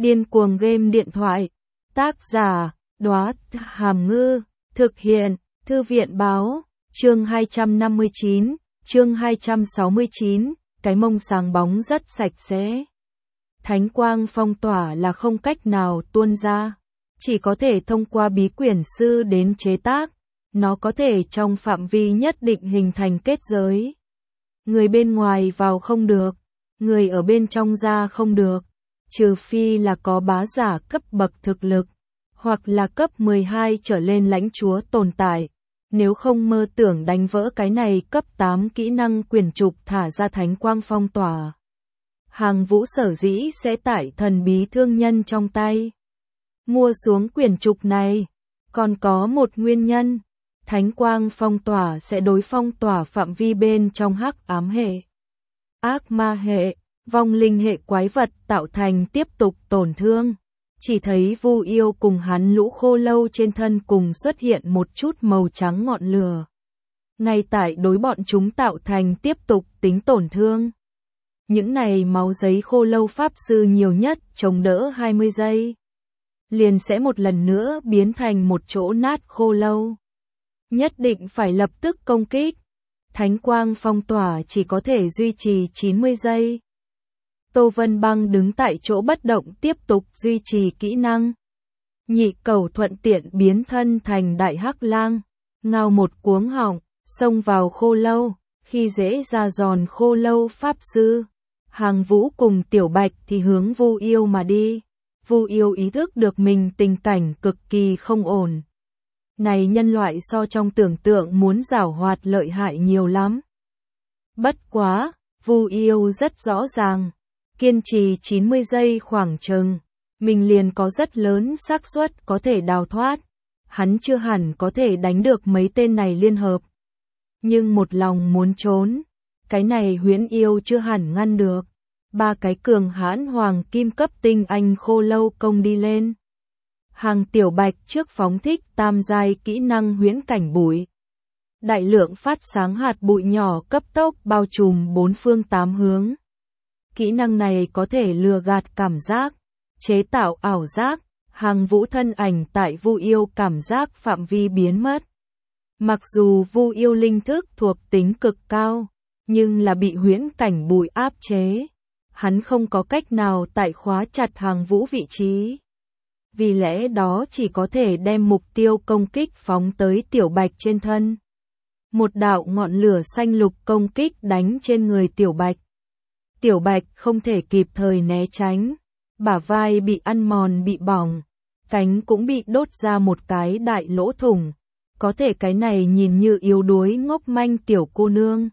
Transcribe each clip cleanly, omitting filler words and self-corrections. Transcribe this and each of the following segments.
Điên cuồng game điện thoại. Tác giả, Đóa Hàm Ngư. Thực hiện, Thư viện báo. Chương 259, chương 269, cái mông sáng bóng rất sạch sẽ. Thánh quang phong tỏa là không cách nào tuôn ra, chỉ có thể thông qua bí quyển sư đến chế tác. Nó có thể trong phạm vi nhất định hình thành kết giới. Người bên ngoài vào không được, người ở bên trong ra không được, trừ phi là có bá giả cấp bậc thực lực, hoặc là cấp 12 trở lên lãnh chúa tồn tại. Nếu không mơ tưởng đánh vỡ cái này cấp 8 kỹ năng quyển trục thả ra thánh quang phong tỏa. Hàng Vũ sở dĩ sẽ tải thần bí thương nhân trong tay. Mua xuống quyển trục này, còn có một nguyên nhân. Thánh quang phong tỏa sẽ đối phong tỏa phạm vi bên trong hắc ám hệ, ác ma hệ, vong linh hệ quái vật tạo thành tiếp tục tổn thương. Chỉ thấy Vu Yêu cùng hắn lũ khô lâu trên thân cùng xuất hiện một chút màu trắng ngọn lửa. Ngay tại đối bọn chúng tạo thành tiếp tục tính tổn thương. Những này máu giấy khô lâu pháp sư nhiều nhất chống đỡ 20 giây. Liền sẽ một lần nữa biến thành một chỗ nát khô lâu. Nhất định phải lập tức công kích. Thánh quang phong tỏa chỉ có thể duy trì 90 giây. Tô Vân Băng đứng tại chỗ bất động tiếp tục duy trì kỹ năng. Nhị Cẩu thuận tiện biến thân thành đại hắc lang, ngao một cuống họng, xông vào khô lâu, khi dễ ra giòn khô lâu pháp sư. Hàng Vũ cùng Tiểu Bạch thì hướng Vu Yêu mà đi. Vu Yêu ý thức được mình tình cảnh cực kỳ không ổn. Này nhân loại so trong tưởng tượng muốn giảo hoạt lợi hại nhiều lắm. Bất quá, Vu Yêu rất rõ ràng, kiên trì 90 giây khoảng chừng, mình liền có rất lớn xác suất có thể đào thoát. Hắn chưa hẳn có thể đánh được mấy tên này liên hợp. Nhưng một lòng muốn trốn, cái này Huyễn Yêu chưa hẳn ngăn được. Ba cái cường hãn hoàng kim cấp tinh anh khô lâu công đi lên. Hàng Tiểu Bạch trước phóng thích tam giai kỹ năng huyễn cảnh bụi. Đại lượng phát sáng hạt bụi nhỏ cấp tốc bao trùm bốn phương tám hướng. Kỹ năng này có thể lừa gạt cảm giác, chế tạo ảo giác. Hàng Vũ thân ảnh tại Vu Yêu cảm giác phạm vi biến mất. Mặc dù Vu Yêu linh thức thuộc tính cực cao, nhưng là bị huyễn cảnh bụi áp chế. Hắn không có cách nào tại khóa chặt Hàng Vũ vị trí. Vì lẽ đó chỉ có thể đem mục tiêu công kích phóng tới Tiểu Bạch trên thân. Một đạo ngọn lửa xanh lục công kích đánh trên người Tiểu Bạch. Tiểu Bạch không thể kịp thời né tránh. Bả vai bị ăn mòn bị bỏng. Cánh cũng bị đốt ra một cái đại lỗ thủng. Có thể cái này nhìn như yếu đuối ngốc manh tiểu cô nương.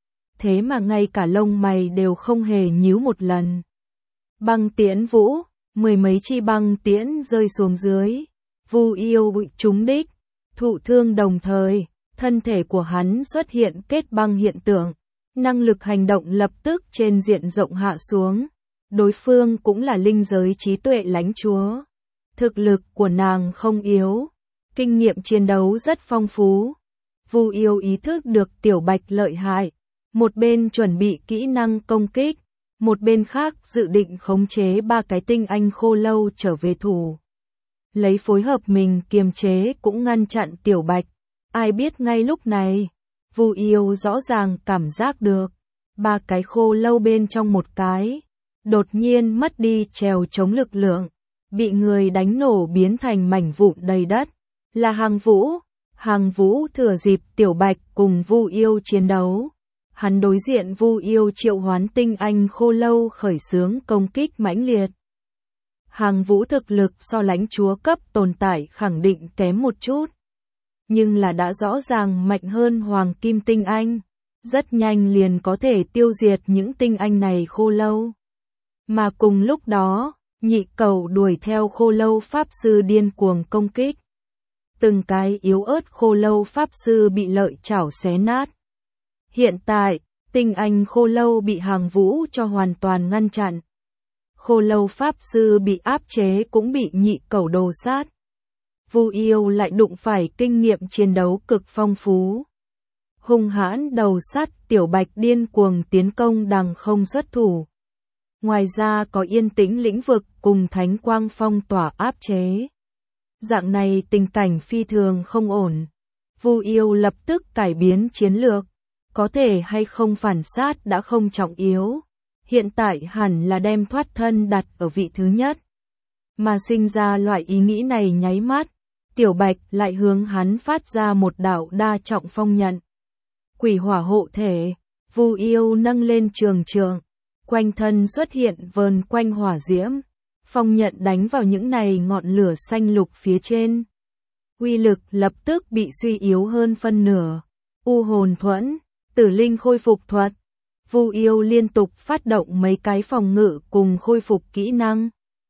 Thế mà ngay cả lông mày đều không hề nhíu một lần. Băng tiễn vũ, mười mấy chi băng tiễn rơi xuống dưới. Vu Yêu bị trúng đích, thụ thương đồng thời, thân thể của hắn xuất hiện kết băng hiện tượng. Năng lực hành động lập tức trên diện rộng hạ xuống. Đối phương cũng là linh giới trí tuệ lãnh chúa. Thực lực của nàng không yếu, kinh nghiệm chiến đấu rất phong phú. Vu Yêu ý thức được Tiểu Bạch lợi hại. Một bên chuẩn bị kỹ năng công kích, một bên khác dự định khống chế ba cái tinh anh khô lâu trở về thủ. Lấy phối hợp mình kiềm chế cũng ngăn chặn Tiểu Bạch. Ai biết ngay lúc này, Vu Yêu rõ ràng cảm giác được, ba cái khô lâu bên trong một cái, đột nhiên mất đi trèo chống lực lượng, bị người đánh nổ biến thành mảnh vụn đầy đất, là Hàng Vũ. Hàng Vũ thừa dịp Tiểu Bạch cùng Vu Yêu chiến đấu. Hắn đối diện Vu Yêu triệu hoán tinh anh khô lâu khởi xướng công kích mãnh liệt. Hàng Vũ thực lực so lãnh chúa cấp tồn tại khẳng định kém một chút. Nhưng là đã rõ ràng mạnh hơn hoàng kim tinh anh. Rất nhanh liền có thể tiêu diệt những tinh anh này khô lâu. Mà cùng lúc đó, Nhị Cẩu đuổi theo khô lâu pháp sư điên cuồng công kích. Từng cái yếu ớt khô lâu pháp sư bị lợi chảo xé nát. Hiện tại, tinh anh khô lâu bị Hàng Vũ cho hoàn toàn ngăn chặn. Khô lâu pháp sư bị áp chế cũng bị Nhị Cẩu đồ sát. Vu Yêu lại đụng phải kinh nghiệm chiến đấu cực phong phú. Hung hãn đầu sát Tiểu Bạch điên cuồng tiến công đằng không xuất thủ. Ngoài ra có yên tĩnh lĩnh vực cùng thánh quang phong tỏa áp chế. Dạng này tình cảnh phi thường không ổn. Vu Yêu lập tức cải biến chiến lược. Có thể hay không phản sát đã không trọng yếu. Hiện tại hẳn là đem thoát thân đặt ở vị thứ nhất. Mà sinh ra loại ý nghĩ này nháy mắt, Tiểu Bạch lại hướng hắn phát ra một đạo đa trọng phong nhận. Quỷ hỏa hộ thể, Vu Yêu nâng lên trường trường, quanh thân xuất hiện vờn quanh hỏa diễm, phong nhận đánh vào những này ngọn lửa xanh lục phía trên. Uy lực lập tức bị suy yếu hơn phân nửa. U hồn thuẫn, tử linh khôi phục thuật. Vu Yêu liên tục phát động mấy cái phòng ngự cùng khôi phục kỹ năng.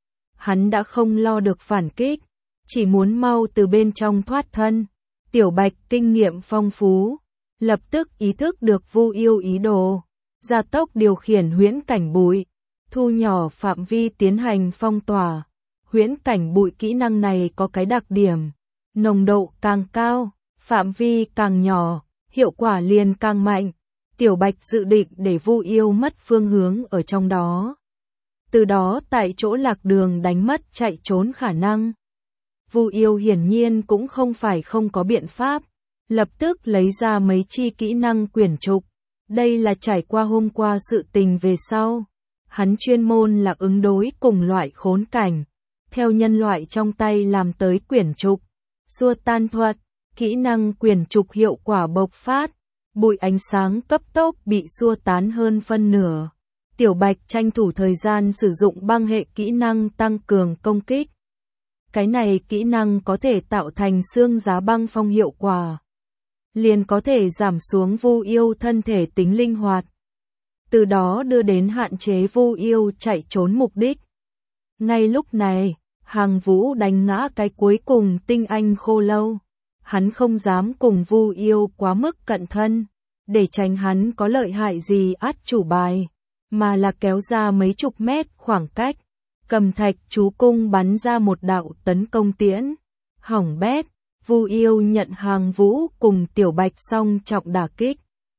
Hắn đã không lo được phản kích, chỉ muốn mau từ bên trong thoát thân. Tiểu Bạch kinh nghiệm phong phú, lập tức ý thức được Vu Yêu ý đồ, gia tốc điều khiển huyễn cảnh bụi, thu nhỏ phạm vi tiến hành phong tỏa. Huyễn cảnh bụi kỹ năng này có cái đặc điểm, nồng độ càng cao, phạm vi càng nhỏ, hiệu quả liền càng mạnh. Tiểu Bạch dự định để Vu Yêu mất phương hướng ở trong đó. Từ đó tại chỗ lạc đường đánh mất chạy trốn khả năng. Vu Yêu hiển nhiên cũng không phải không có biện pháp, lập tức lấy ra mấy chi kỹ năng quyển trục. Đây là trải qua hôm qua sự tình về sau. Hắn chuyên môn là ứng đối cùng loại khốn cảnh, theo nhân loại trong tay làm tới quyển trục. Xua tan thuật, kỹ năng quyển trục hiệu quả bộc phát, bụi ánh sáng cấp tốc bị xua tán hơn phân nửa. Tiểu Bạch tranh thủ thời gian sử dụng băng hệ kỹ năng tăng cường công kích. Cái này kỹ năng có thể tạo thành xương giá băng phong hiệu quả. Liền có thể giảm xuống Vu Yêu thân thể tính linh hoạt. Từ đó đưa đến hạn chế Vu Yêu chạy trốn mục đích. Ngay lúc này, Hàng Vũ đánh ngã cái cuối cùng tinh anh khô lâu. Hắn không dám cùng Vu Yêu quá mức cận thân, để tránh hắn có lợi hại gì át chủ bài, mà là kéo ra mấy chục mét khoảng cách, cầm thạch chú cung bắn ra một đạo tấn công tiễn. Hỏng bét, Vu Yêu nhận Hàng Vũ cùng Tiểu Bạch song trọng đả kích.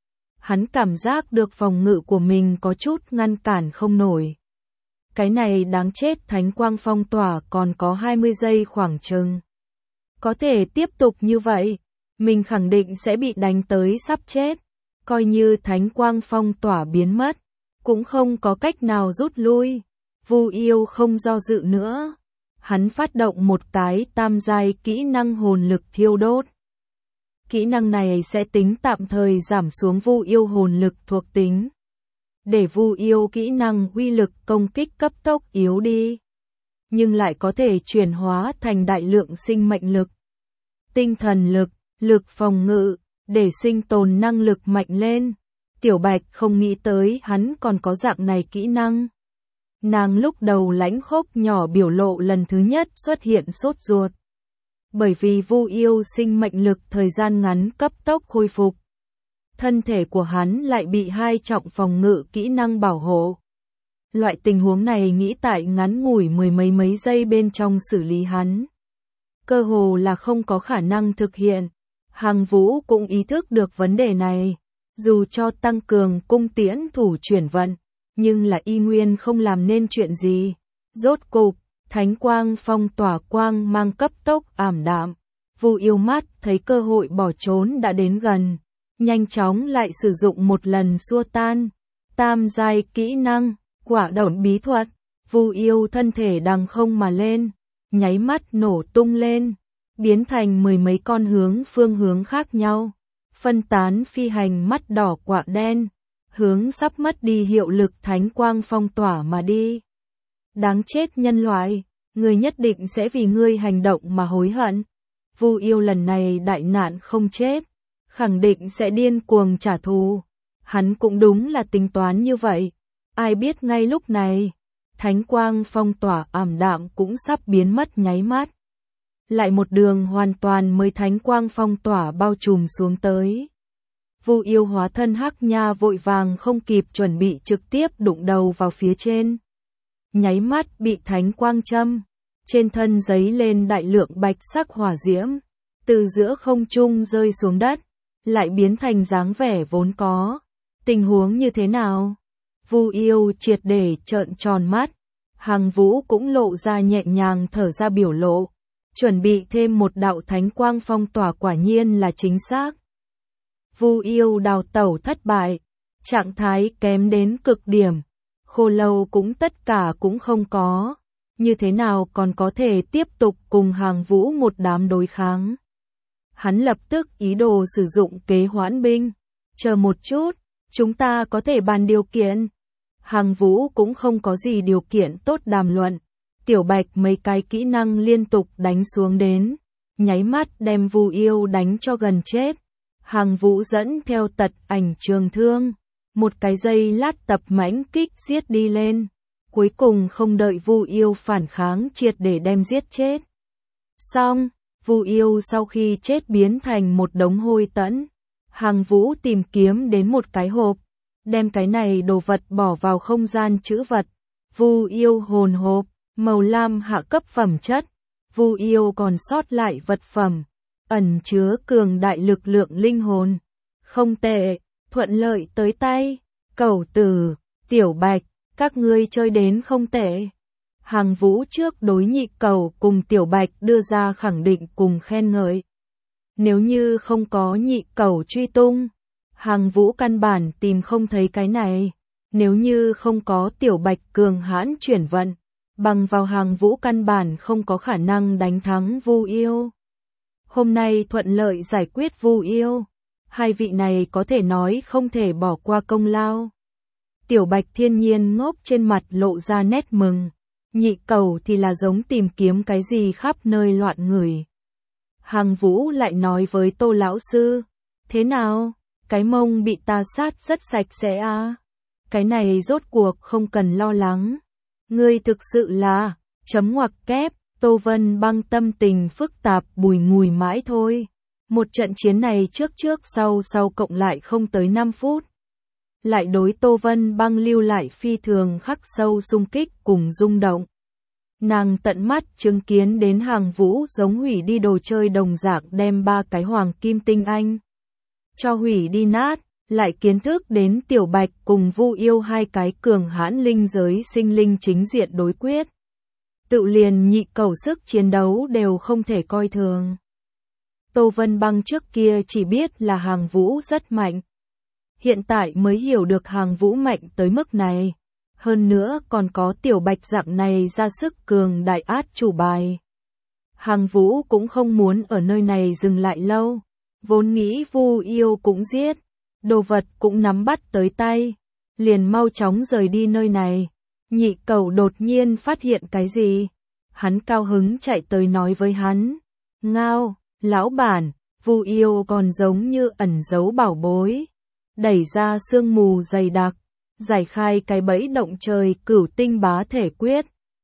Hắn cảm giác được phòng ngự của mình có chút ngăn cản không nổi. Cái này đáng chết, thánh quang phong tỏa còn có 20 giây khoảng chừng. Có thể tiếp tục như vậy, mình khẳng định sẽ bị đánh tới sắp chết. Coi như thánh quang phong tỏa biến mất, cũng không có cách nào rút lui. Vu Yêu không do dự nữa. Hắn phát động một cái tam giai kỹ năng hồn lực thiêu đốt. Kỹ năng này sẽ tính tạm thời giảm xuống Vu Yêu hồn lực thuộc tính, để Vu Yêu kỹ năng uy lực công kích cấp tốc yếu đi, nhưng lại có thể chuyển hóa thành đại lượng sinh mệnh lực, tinh thần lực, lực phòng ngự, để sinh tồn năng lực mạnh lên. Tiểu Bạch không nghĩ tới hắn còn có dạng này kỹ năng. Nàng lúc đầu lãnh khốc nhỏ biểu lộ lần thứ nhất xuất hiện sốt ruột. Bởi vì Vu Yêu sinh mệnh lực thời gian ngắn cấp tốc khôi phục. Thân thể của hắn lại bị hai trọng phòng ngự kỹ năng bảo hộ. Loại tình huống này nghĩ tại ngắn ngủi mười mấy giây bên trong xử lý hắn, cơ hồ là không có khả năng thực hiện. Hàng Vũ cũng ý thức được vấn đề này. Dù cho tăng cường cung tiễn thủ chuyển vận, nhưng là y nguyên không làm nên chuyện gì. Rốt cục, thánh quang phong tỏa quang mang cấp tốc ảm đạm. Vu Yêu mắt thấy cơ hội bỏ trốn đã đến gần, nhanh chóng lại sử dụng một lần xua tan. Tam giai kỹ năng, quả đổn bí thuật. Vu Yêu thân thể đằng không mà lên, nháy mắt nổ tung lên, biến thành mười mấy con phương hướng khác nhau. Phân tán phi hành mắt đỏ quạ đen, hướng sắp mất đi hiệu lực thánh quang phong tỏa mà đi. Đáng chết nhân loại, ngươi nhất định sẽ vì ngươi hành động mà hối hận. Vu Yêu lần này đại nạn không chết, khẳng định sẽ điên cuồng trả thù. Hắn cũng đúng là tính toán như vậy. Ai biết ngay lúc này, thánh quang phong tỏa ảm đạm cũng sắp biến mất nháy mắt. Lại một đường hoàn toàn mới thánh quang phong tỏa bao trùm xuống tới. Vu Yêu hóa thân hắc nha vội vàng không kịp chuẩn bị trực tiếp đụng đầu vào phía trên. Nháy mắt bị thánh quang châm, trên thân giấy lên đại lượng bạch sắc hỏa diễm, từ giữa không trung rơi xuống đất, lại biến thành dáng vẻ vốn có. Tình huống như thế nào? Vu Yêu triệt để trợn tròn mắt. Hàng Vũ cũng lộ ra nhẹ nhàng thở ra biểu lộ. Chuẩn bị thêm một đạo thánh quang phong tỏa quả nhiên là chính xác. Vu Yêu đào tẩu thất bại. Trạng thái kém đến cực điểm. Khô Lâu cũng tất cả cũng không có. Như thế nào còn có thể tiếp tục cùng Hàng Vũ một đám đối kháng. Hắn lập tức ý đồ sử dụng kế hoãn binh. Chờ một chút, chúng ta có thể bàn điều kiện. Hàng Vũ cũng không có gì điều kiện tốt đàm luận. Tiểu Bạch mấy cái kỹ năng liên tục đánh xuống đến. Nháy mắt đem Vu Yêu đánh cho gần chết. Hàng Vũ dẫn theo tật ảnh trường thương. Một cái dây lát tập mãnh kích giết đi lên. Cuối cùng không đợi Vu Yêu phản kháng triệt để đem giết chết. Xong, Vu Yêu sau khi chết biến thành một đống hôi tẫn. Hàng Vũ tìm kiếm đến một cái hộp. Đem cái này đồ vật bỏ vào không gian trữ vật. Vu Yêu hồn hộp, màu lam hạ cấp phẩm chất. Vu Yêu còn sót lại vật phẩm. Ẩn chứa cường đại lực lượng linh hồn. Không tệ, thuận lợi tới tay. Cẩu Tử, Tiểu Bạch, các ngươi chơi đến không tệ. Hàng Vũ trước đối Nhị Cẩu cùng Tiểu Bạch đưa ra khẳng định cùng khen ngợi. Nếu như không có Nhị Cẩu truy tung, Hàng Vũ căn bản tìm không thấy cái này. Nếu như không có Tiểu Bạch cường hãn chuyển vận, bằng vào Hàng Vũ căn bản không có khả năng đánh thắng Vu Yêu. Hôm nay thuận lợi giải quyết Vu Yêu. Hai vị này có thể nói không thể bỏ qua công lao. Tiểu Bạch thiên nhiên ngốc trên mặt lộ ra nét mừng. Nhị Cẩu thì là giống tìm kiếm cái gì khắp nơi loạn người. Hàng Vũ lại nói với Tô lão sư. Thế nào? Cái mông bị ta sát rất sạch sẽ à? Cái này rốt cuộc không cần lo lắng. Ngươi thực sự là... chấm ngoặc kép. Tô Vân Băng tâm tình phức tạp bùi ngùi mãi thôi. Một trận chiến này trước sau cộng lại không tới 5 phút. Lại đối Tô Vân Băng lưu lại phi thường khắc sâu xung kích cùng rung động. Nàng tận mắt chứng kiến đến Hàng Vũ giống hủy đi đồ chơi đồng dạng đem 3 cái hoàng kim tinh anh cho hủy đi nát, lại kiến thức đến Tiểu Bạch cùng Vu Yêu 2 cái cường hãn linh giới sinh linh chính diện đối quyết. Tự liền Nhị Cẩu sức chiến đấu đều không thể coi thường. Tô Vân Băng trước kia chỉ biết là Hàng Vũ rất mạnh. Hiện tại mới hiểu được Hàng Vũ mạnh tới mức này. Hơn nữa còn có Tiểu Bạch dạng này ra sức cường đại át chủ bài. Hàng Vũ cũng không muốn ở nơi này dừng lại lâu. Vốn nghĩ Vu Yêu cũng giết. Đồ vật cũng nắm bắt tới tay. Liền mau chóng rời đi nơi này. Nhị Cẩu đột nhiên phát hiện cái gì. Hắn cao hứng chạy tới nói với hắn. Ngao, lão bản, Vu Yêu còn giống như ẩn giấu bảo bối. Đẩy ra sương mù dày đặc. Giải khai cái bẫy động trời cửu tinh bá thể quyết.